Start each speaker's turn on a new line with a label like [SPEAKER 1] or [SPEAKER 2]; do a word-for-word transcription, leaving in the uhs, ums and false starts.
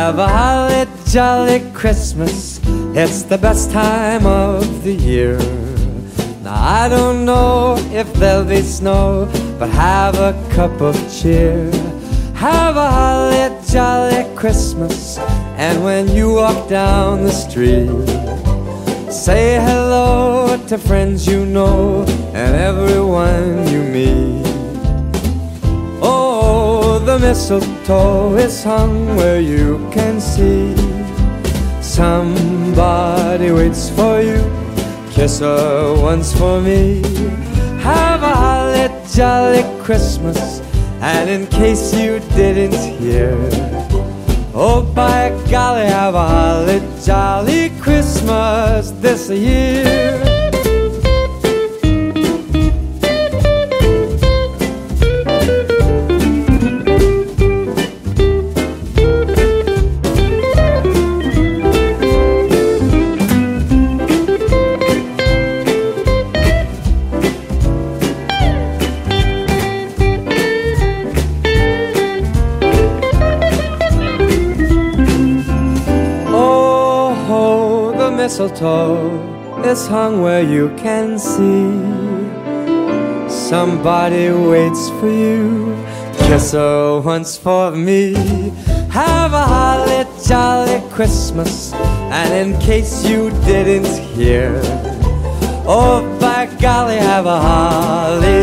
[SPEAKER 1] Have a holly jolly Christmas, it's the best time of the year. Now I don't know if there'll be snow, but have a cup of cheer. Have a holly jolly Christmas, and when you walk down the street, say hello to friends you know and everyone you meet. Oh, the mistletoe is hung where you can see. Somebody waits for you, kiss her once for me. Have a holly jolly Christmas, and in case you didn't hear, oh by golly, have a holly jolly Christmas this year. Mistletoe is hung where you can see. Somebody waits for you, kiss her once for me. Have a holly jolly Christmas, and in case you didn't hear, oh by golly, have a holly